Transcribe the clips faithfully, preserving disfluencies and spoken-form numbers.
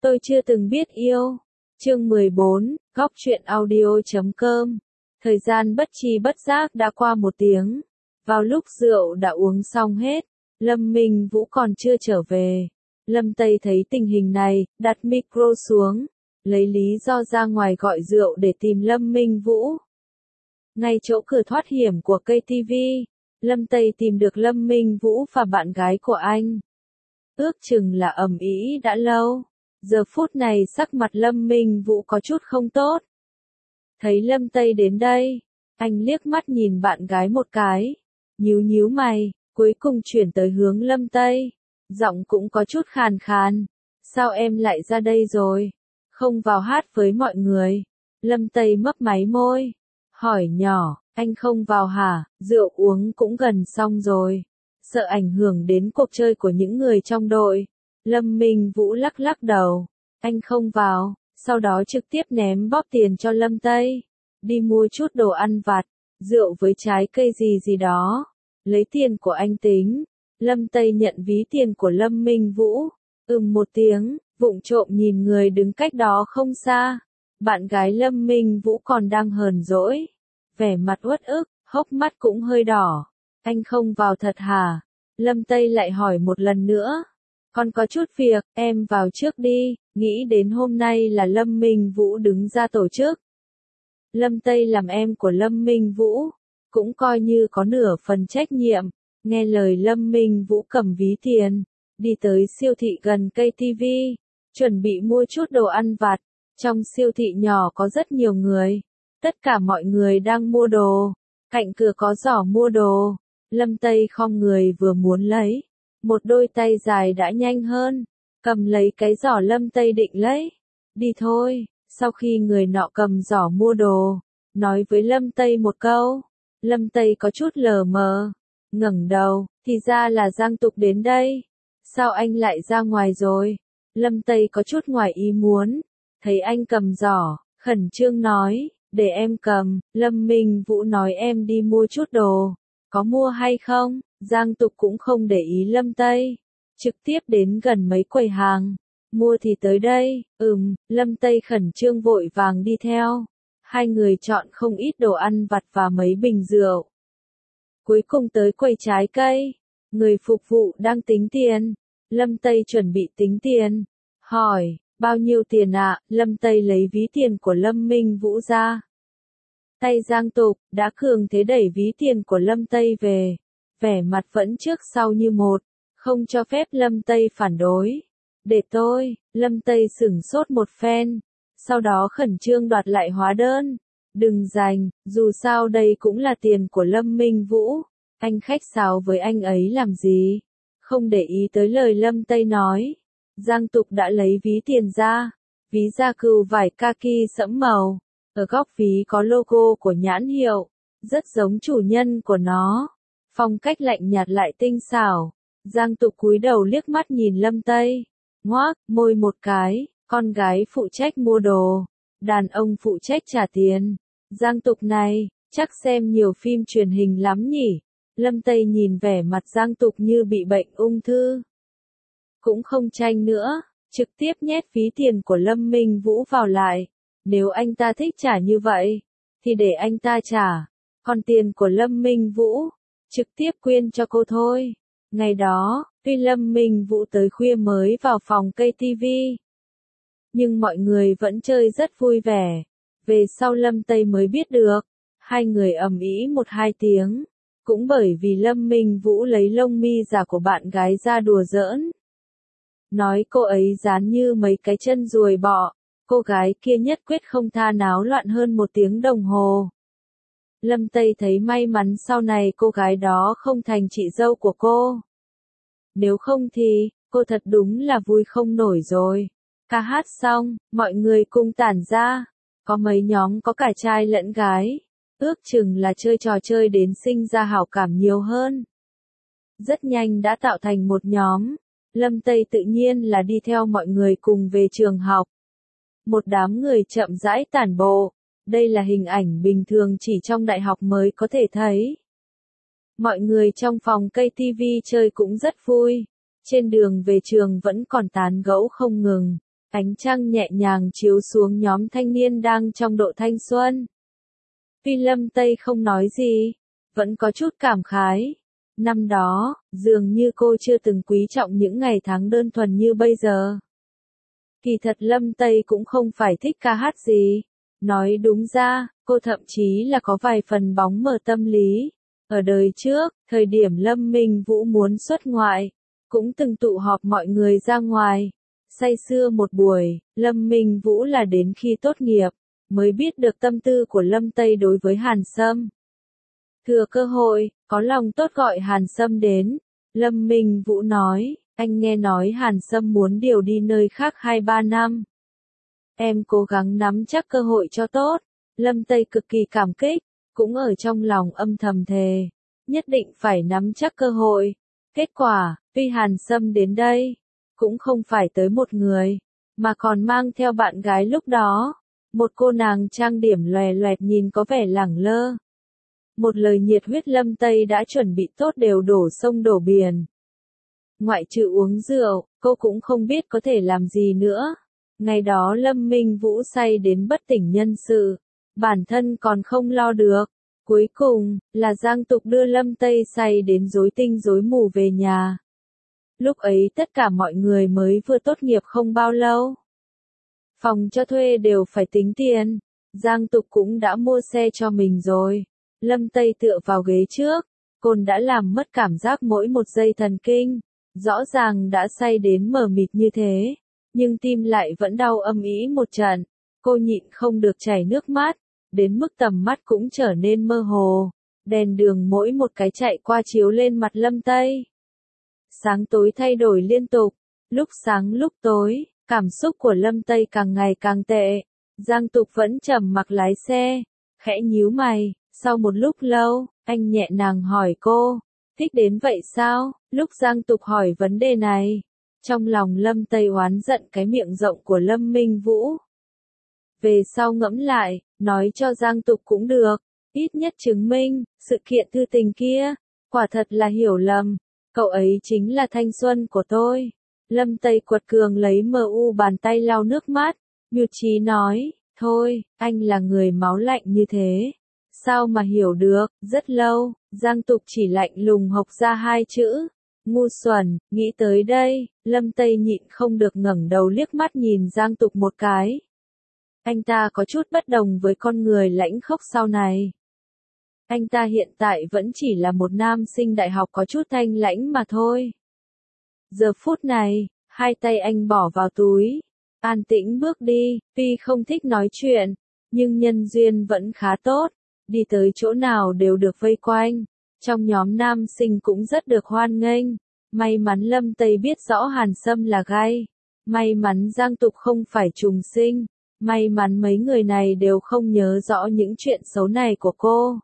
Tôi chưa từng biết yêu. Chương mười bốn, góc truyện audio chấm com. Thời gian bất tri bất giác đã qua một tiếng. Vào lúc rượu đã uống xong hết, Lâm Minh Vũ còn chưa trở về. Lâm Tây thấy tình hình này, đặt micro xuống, lấy lý do ra ngoài gọi rượu để tìm Lâm Minh Vũ. Ngay chỗ cửa thoát hiểm của cây ti vi, Lâm Tây tìm được Lâm Minh Vũ và bạn gái của anh. Ước chừng là ầm ĩ đã lâu. Giờ phút này sắc mặt Lâm Minh Vũ có chút không tốt. Thấy Lâm Tây đến đây, anh liếc mắt nhìn bạn gái một cái, nhíu nhíu mày, cuối cùng chuyển tới hướng Lâm Tây. Giọng cũng có chút khàn khàn. Sao em lại ra đây rồi? Không vào hát với mọi người. Lâm Tây mấp máy môi. Hỏi nhỏ, anh không vào hả? Rượu uống cũng gần xong rồi. Sợ ảnh hưởng đến cuộc chơi của những người trong đội. Lâm Minh Vũ lắc lắc đầu. Anh không vào, sau đó trực tiếp ném bóp tiền cho Lâm Tây. Đi mua chút đồ ăn vặt, rượu với trái cây gì gì đó. Lấy tiền của anh tính. Lâm Tây nhận ví tiền của Lâm Minh Vũ. Ừm một tiếng, vụng trộm nhìn người đứng cách đó không xa. Bạn gái Lâm Minh Vũ còn đang hờn dỗi. Vẻ mặt uất ức, hốc mắt cũng hơi đỏ. Anh không vào thật hả? Lâm Tây lại hỏi một lần nữa. Con có chút việc, em vào trước đi. Nghĩ đến hôm nay là Lâm Minh Vũ đứng ra tổ chức. Lâm Tây làm em của Lâm Minh Vũ, cũng coi như có nửa phần trách nhiệm. Nghe lời Lâm Minh Vũ cầm ví tiền, đi tới siêu thị gần cây ti vi, chuẩn bị mua chút đồ ăn vặt. Trong siêu thị nhỏ có rất nhiều người, tất cả mọi người đang mua đồ, cạnh cửa có giỏ mua đồ. Lâm Tây khom người vừa muốn lấy, một đôi tay dài đã nhanh hơn, cầm lấy cái giỏ Lâm Tây định lấy. Đi thôi, sau khi người nọ cầm giỏ mua đồ, nói với Lâm Tây một câu, Lâm Tây có chút lờ mờ. Ngẩng đầu, thì ra là Giang Tục đến đây. Sao anh lại ra ngoài rồi? Lâm Tây có chút ngoài ý muốn. Thấy anh cầm giỏ, khẩn trương nói, để em cầm. Lâm Minh Vũ nói em đi mua chút đồ. Có mua hay không? Giang Tục cũng không để ý Lâm Tây. Trực tiếp đến gần mấy quầy hàng. Mua thì tới đây. Ừm, Lâm Tây khẩn trương vội vàng đi theo. Hai người chọn không ít đồ ăn vặt và mấy bình rượu. Cuối cùng tới quầy trái cây, người phục vụ đang tính tiền. Lâm Tây chuẩn bị tính tiền. Hỏi, bao nhiêu tiền ạ? À? Lâm Tây lấy ví tiền của Lâm Minh Vũ ra. Tay Giang Tục đã cường thế đẩy ví tiền của Lâm Tây về. Vẻ mặt vẫn trước sau như một, không cho phép Lâm Tây phản đối. Để tôi, Lâm Tây sửng sốt một phen. Sau đó khẩn trương đoạt lại hóa đơn. Đừng giành, dù sao đây cũng là tiền của Lâm Minh Vũ. Anh khách sáo với anh ấy làm gì? Không để ý tới lời Lâm Tây nói. Giang Tục đã lấy ví tiền ra. Ví da cừu vải kaki sẫm màu. Ở góc ví có logo của nhãn hiệu. Rất giống chủ nhân của nó. Phong cách lạnh nhạt lại tinh xảo. Giang Tục cúi đầu liếc mắt nhìn Lâm Tây. Ngoác, môi một cái. Con gái phụ trách mua đồ. Đàn ông phụ trách trả tiền. Giang Tục này, chắc xem nhiều phim truyền hình lắm nhỉ. Lâm Tây nhìn vẻ mặt Giang Tục như bị bệnh ung thư. Cũng không tranh nữa, trực tiếp nhét ví tiền của Lâm Minh Vũ vào lại. Nếu anh ta thích trả như vậy, thì để anh ta trả. Còn tiền của Lâm Minh Vũ, trực tiếp quyên cho cô thôi. Ngày đó, tuy Lâm Minh Vũ tới khuya mới vào phòng cây ti vi, nhưng mọi người vẫn chơi rất vui vẻ. Về sau Lâm Tây mới biết được, hai người ầm ĩ một hai tiếng. Cũng bởi vì Lâm Minh Vũ lấy lông mi giả của bạn gái ra đùa giỡn. Nói cô ấy dán như mấy cái chân ruồi bọ. Cô gái kia nhất quyết không tha náo loạn hơn một tiếng đồng hồ. Lâm Tây thấy may mắn sau này cô gái đó không thành chị dâu của cô. Nếu không thì, cô thật đúng là vui không nổi rồi. Ca hát xong, mọi người cùng tản ra. Có mấy nhóm có cả trai lẫn gái. Ước chừng là chơi trò chơi đến sinh ra hảo cảm nhiều hơn. Rất nhanh đã tạo thành một nhóm. Lâm Tây tự nhiên là đi theo mọi người cùng về trường học. Một đám người chậm rãi tản bộ. Đây là hình ảnh bình thường chỉ trong đại học mới có thể thấy. Mọi người trong phòng cây ti vi chơi cũng rất vui. Trên đường về trường vẫn còn tán gẫu không ngừng. Ánh trăng nhẹ nhàng chiếu xuống nhóm thanh niên đang trong độ thanh xuân. Tuy Lâm Tây không nói gì, vẫn có chút cảm khái. Năm đó, dường như cô chưa từng quý trọng những ngày tháng đơn thuần như bây giờ. Kỳ thật Lâm Tây cũng không phải thích ca hát gì. Nói đúng ra, cô thậm chí là có vài phần bóng mờ tâm lý. Ở đời trước, thời điểm Lâm Minh Vũ muốn xuất ngoại, cũng từng tụ họp mọi người ra ngoài. Say sưa một buổi, Lâm Minh Vũ là đến khi tốt nghiệp, mới biết được tâm tư của Lâm Tây đối với Hàn Sâm. Thừa cơ hội, có lòng tốt gọi Hàn Sâm đến. Lâm Minh Vũ nói, anh nghe nói Hàn Sâm muốn điều đi nơi khác hai ba năm. Em cố gắng nắm chắc cơ hội cho tốt. Lâm Tây cực kỳ cảm kích, cũng ở trong lòng âm thầm thề, nhất định phải nắm chắc cơ hội. Kết quả, tuy Hàn Sâm đến đây, cũng không phải tới một người, mà còn mang theo bạn gái lúc đó, một cô nàng trang điểm lòe loẹt nhìn có vẻ lẳng lơ. Một lời nhiệt huyết Lâm Tây đã chuẩn bị tốt đều đổ sông đổ biển. Ngoại trừ uống rượu, cô cũng không biết có thể làm gì nữa. Ngày đó Lâm Minh Vũ say đến bất tỉnh nhân sự, bản thân còn không lo được. Cuối cùng, là Giang Tục đưa Lâm Tây say đến rối tinh rối mù về nhà. Lúc ấy tất cả mọi người mới vừa tốt nghiệp không bao lâu. Phòng cho thuê đều phải tính tiền. Giang Tục cũng đã mua xe cho mình rồi. Lâm Tây tựa vào ghế trước, cồn đã làm mất cảm giác mỗi một giây thần kinh. Rõ ràng đã say đến mờ mịt như thế, nhưng tim lại vẫn đau âm ỉ một trận. Cô nhịn không được chảy nước mắt, đến mức tầm mắt cũng trở nên mơ hồ. Đèn đường mỗi một cái chạy qua chiếu lên mặt Lâm Tây. Sáng tối thay đổi liên tục, lúc sáng lúc tối, cảm xúc của Lâm Tây càng ngày càng tệ. Giang Tục vẫn trầm mặc lái xe, khẽ nhíu mày. Sau một lúc lâu, anh nhẹ nhàng hỏi cô, thích đến vậy sao? Lúc Giang Tục hỏi vấn đề này, trong lòng Lâm Tây oán giận cái miệng rộng của Lâm Minh Vũ. Về sau ngẫm lại, nói cho Giang Tục cũng được, ít nhất chứng minh, sự kiện thư tình kia, quả thật là hiểu lầm, cậu ấy chính là thanh xuân của tôi. Lâm Tây quật cường lấy mờ u bàn tay lau nước mắt, mưu trí nói, thôi, anh là người máu lạnh như thế. Sao mà hiểu được, rất lâu, Giang Tục chỉ lạnh lùng hộc ra hai chữ, ngu xuẩn. Nghĩ tới đây, Lâm Tây nhịn không được ngẩng đầu liếc mắt nhìn Giang Tục một cái. Anh ta có chút bất đồng với con người lãnh khốc sau này. Anh ta hiện tại vẫn chỉ là một nam sinh đại học có chút thanh lãnh mà thôi. Giờ phút này, hai tay anh bỏ vào túi, an tĩnh bước đi, tuy không thích nói chuyện, nhưng nhân duyên vẫn khá tốt. Đi tới chỗ nào đều được vây quanh, trong nhóm nam sinh cũng rất được hoan nghênh. May mắn Lâm Tây biết rõ Hàn Sâm là gay, may mắn Giang Tục không phải trùng sinh, may mắn mấy người này đều không nhớ rõ những chuyện xấu này của cô.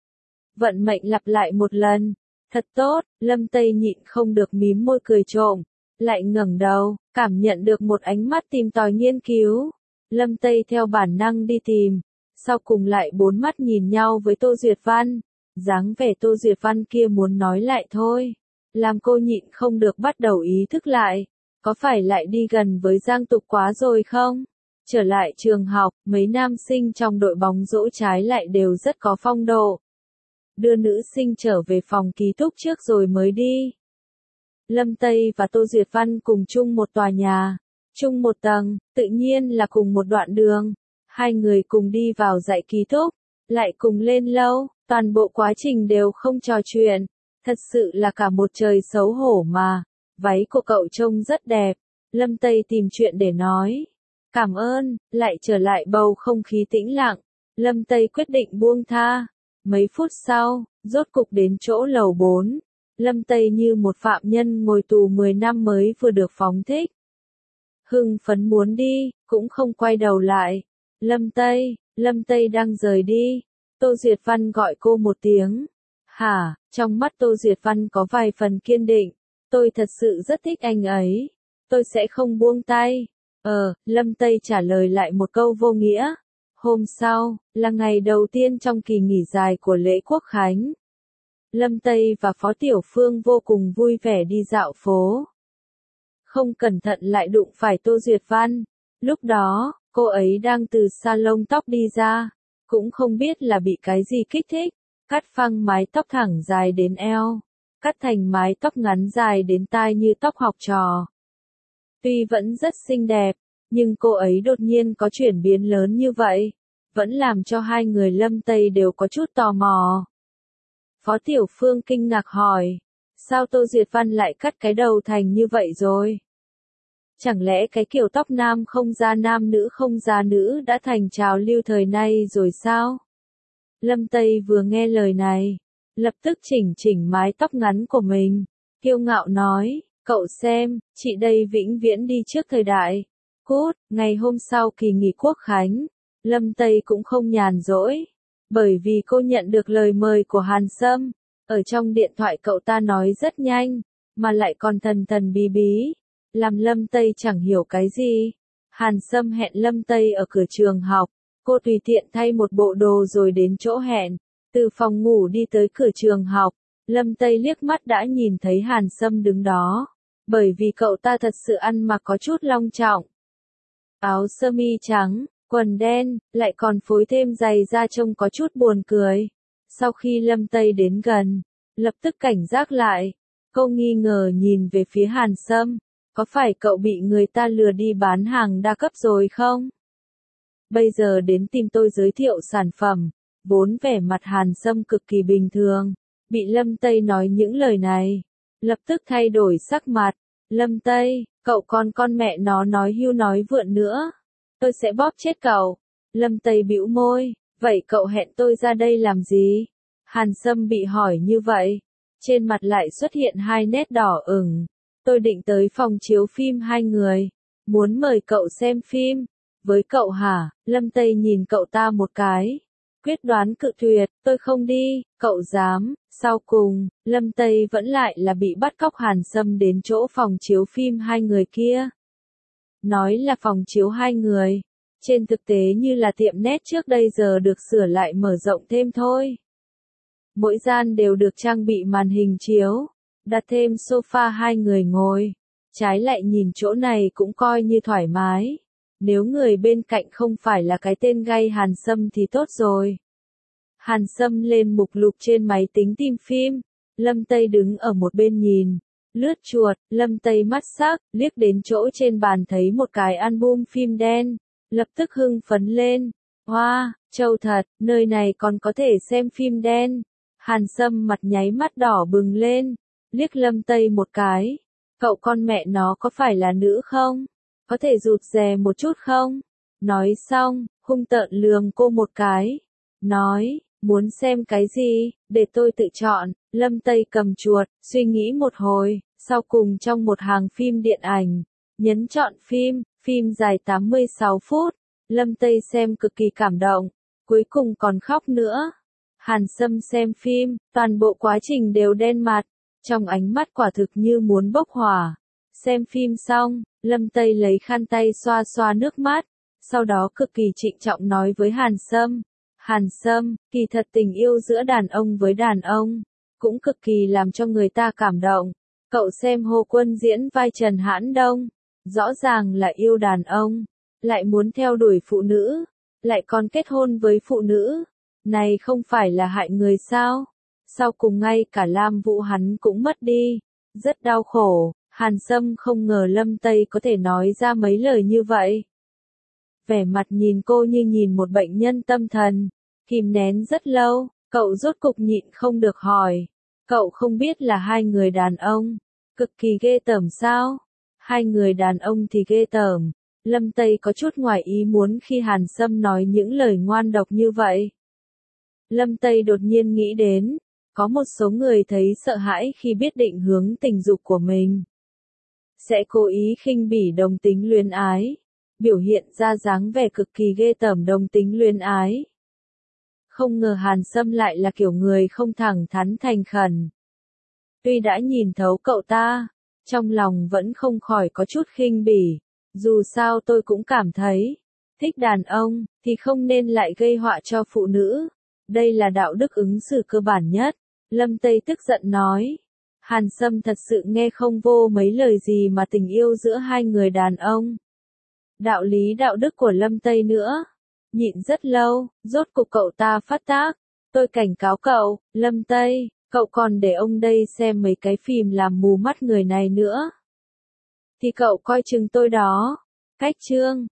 Vận mệnh lặp lại một lần, thật tốt. Lâm Tây nhịn không được mím môi cười trộm, lại ngẩng đầu, cảm nhận được một ánh mắt tìm tòi nghiên cứu. Lâm Tây theo bản năng đi tìm. Sau cùng lại bốn mắt nhìn nhau với Tô Duyệt Văn, dáng vẻ Tô Duyệt Văn kia muốn nói lại thôi, làm cô nhịn không được bắt đầu ý thức lại, có phải lại đi gần với Giang Tục quá rồi không? Trở lại trường học, mấy nam sinh trong đội bóng rổ trái lại đều rất có phong độ. Đưa nữ sinh trở về phòng ký túc trước rồi mới đi. Lâm Tây và Tô Duyệt Văn cùng chung một tòa nhà, chung một tầng, tự nhiên là cùng một đoạn đường. Hai người cùng đi vào dạy ký túc, lại cùng lên lâu, toàn bộ quá trình đều không trò chuyện. Thật sự là cả một trời xấu hổ mà. Váy của cậu trông rất đẹp. Lâm Tây tìm chuyện để nói. Cảm ơn, lại trở lại bầu không khí tĩnh lặng. Lâm Tây quyết định buông tha. Mấy phút sau, rốt cục đến chỗ lầu bốn. Lâm Tây như một phạm nhân ngồi tù mười năm mới vừa được phóng thích. Hưng phấn muốn đi, cũng không quay đầu lại. Lâm Tây, Lâm Tây đang rời đi. Tô Duyệt Văn gọi cô một tiếng. Hả, trong mắt Tô Duyệt Văn có vài phần kiên định. Tôi thật sự rất thích anh ấy. Tôi sẽ không buông tay. Ờ, Lâm Tây trả lời lại một câu vô nghĩa. Hôm sau, là ngày đầu tiên trong kỳ nghỉ dài của lễ Quốc Khánh. Lâm Tây và Phó Tiểu Phương vô cùng vui vẻ đi dạo phố. Không cẩn thận lại đụng phải Tô Duyệt Văn. Lúc đó, cô ấy đang từ salon tóc đi ra, cũng không biết là bị cái gì kích thích, cắt phăng mái tóc thẳng dài đến eo, cắt thành mái tóc ngắn dài đến tai như tóc học trò. Tuy vẫn rất xinh đẹp, nhưng cô ấy đột nhiên có chuyển biến lớn như vậy, vẫn làm cho hai người Lâm Tây đều có chút tò mò. Phó Tiểu Phương kinh ngạc hỏi, sao Tô Duyệt Văn lại cắt cái đầu thành như vậy rồi? Chẳng lẽ cái kiểu tóc nam không ra nam nữ không ra nữ đã thành trào lưu thời nay rồi sao? Lâm Tây vừa nghe lời này, lập tức chỉnh chỉnh mái tóc ngắn của mình, kiêu ngạo nói, cậu xem, chị đây vĩnh viễn đi trước thời đại. Cút, ngày hôm sau kỳ nghỉ Quốc Khánh, Lâm Tây cũng không nhàn rỗi, bởi vì cô nhận được lời mời của Hàn Sâm. Ở trong điện thoại cậu ta nói rất nhanh, mà lại còn thần thần bí bí, làm Lâm Tây chẳng hiểu cái gì. Hàn Sâm hẹn Lâm Tây ở cửa trường học, cô tùy tiện thay một bộ đồ rồi đến chỗ hẹn, từ phòng ngủ đi tới cửa trường học, Lâm Tây liếc mắt đã nhìn thấy Hàn Sâm đứng đó, bởi vì cậu ta thật sự ăn mặc có chút long trọng. Áo sơ mi trắng, quần đen, lại còn phối thêm giày da trông có chút buồn cười. Sau khi Lâm Tây đến gần, lập tức cảnh giác lại, cô nghi ngờ nhìn về phía Hàn Sâm, có phải cậu bị người ta lừa đi bán hàng đa cấp rồi không? Bây giờ đến tìm tôi giới thiệu sản phẩm, vốn vẻ mặt Hàn Sâm cực kỳ bình thường, bị Lâm Tây nói những lời này, lập tức thay đổi sắc mặt. Lâm Tây, cậu còn con mẹ nó nói hưu nói vượn nữa, tôi sẽ bóp chết cậu. Lâm Tây bĩu môi, vậy cậu hẹn tôi ra đây làm gì? Hàn Sâm bị hỏi như vậy, trên mặt lại xuất hiện hai nét đỏ ửng. Tôi định tới phòng chiếu phim hai người, muốn mời cậu xem phim. Với cậu hả? Lâm Tây nhìn cậu ta một cái, quyết đoán cự tuyệt, tôi không đi, cậu dám. Sau cùng, Lâm Tây vẫn lại là bị bắt cóc Hàn Sâm đến chỗ phòng chiếu phim hai người kia. Nói là phòng chiếu hai người, trên thực tế như là tiệm net trước đây giờ được sửa lại mở rộng thêm thôi. Mỗi gian đều được trang bị màn hình chiếu, đặt thêm sofa hai người ngồi, trái lại nhìn chỗ này cũng coi như thoải mái. Nếu người bên cạnh không phải là cái tên gay Hàn Sâm thì tốt rồi. Hàn Sâm lên mục lục trên máy tính tìm phim, Lâm Tây đứng ở một bên nhìn, lướt chuột, Lâm Tây mắt sắc, liếc đến chỗ trên bàn thấy một cái album phim đen, lập tức hưng phấn lên. Hoa, wow, trâu thật, nơi này còn có thể xem phim đen. Hàn Sâm mặt nháy mắt đỏ bừng lên, liếc Lâm Tây một cái. Cậu con mẹ nó có phải là nữ không? Có thể rụt rè một chút không? Nói xong, hung tợn lườm cô một cái. Nói, muốn xem cái gì, để tôi tự chọn. Lâm Tây cầm chuột, suy nghĩ một hồi, sau cùng trong một hàng phim điện ảnh, nhấn chọn phim, phim dài tám mươi sáu phút. Lâm Tây xem cực kỳ cảm động, cuối cùng còn khóc nữa. Hàn Sâm xem phim, toàn bộ quá trình đều đen mặt, trong ánh mắt quả thực như muốn bốc hỏa. Xem phim xong, Lâm Tây lấy khăn tay xoa xoa nước mắt, sau đó cực kỳ trịnh trọng nói với Hàn Sâm. Hàn Sâm, kỳ thật tình yêu giữa đàn ông với đàn ông, cũng cực kỳ làm cho người ta cảm động. Cậu xem Hồ Quân diễn vai Trần Hãn Đông, rõ ràng là yêu đàn ông, lại muốn theo đuổi phụ nữ, lại còn kết hôn với phụ nữ. Này không phải là hại người sao? Sau cùng ngay cả Lam Vũ hắn cũng mất đi, rất đau khổ. Hàn Sâm không ngờ Lâm Tây có thể nói ra mấy lời như vậy. Vẻ mặt nhìn cô như nhìn một bệnh nhân tâm thần, kìm nén rất lâu, cậu rốt cục nhịn không được hỏi. Cậu không biết là hai người đàn ông, cực kỳ ghê tởm sao? Hai người đàn ông thì ghê tởm. Lâm Tây có chút ngoài ý muốn khi Hàn Sâm nói những lời ngoan độc như vậy. Lâm Tây đột nhiên nghĩ đến, có một số người thấy sợ hãi khi biết định hướng tình dục của mình, sẽ cố ý khinh bỉ đồng tính luyến ái, biểu hiện ra dáng vẻ cực kỳ ghê tởm đồng tính luyến ái. Không ngờ Hàn Sâm lại là kiểu người không thẳng thắn thành khẩn. Tuy đã nhìn thấu cậu ta, trong lòng vẫn không khỏi có chút khinh bỉ, dù sao tôi cũng cảm thấy, thích đàn ông, thì không nên lại gây họa cho phụ nữ. Đây là đạo đức ứng xử cơ bản nhất. Lâm Tây tức giận nói. Hàn Sâm thật sự nghe không vô mấy lời gì mà tình yêu giữa hai người đàn ông. đạo lý đạo đức của Lâm Tây nữa. Nhịn rất lâu, rốt cục cậu ta phát tác. Tôi cảnh cáo cậu, Lâm Tây, cậu còn để ông đây xem mấy cái phim làm mù mắt người này nữa. Thì cậu coi chừng tôi đó. Cách chương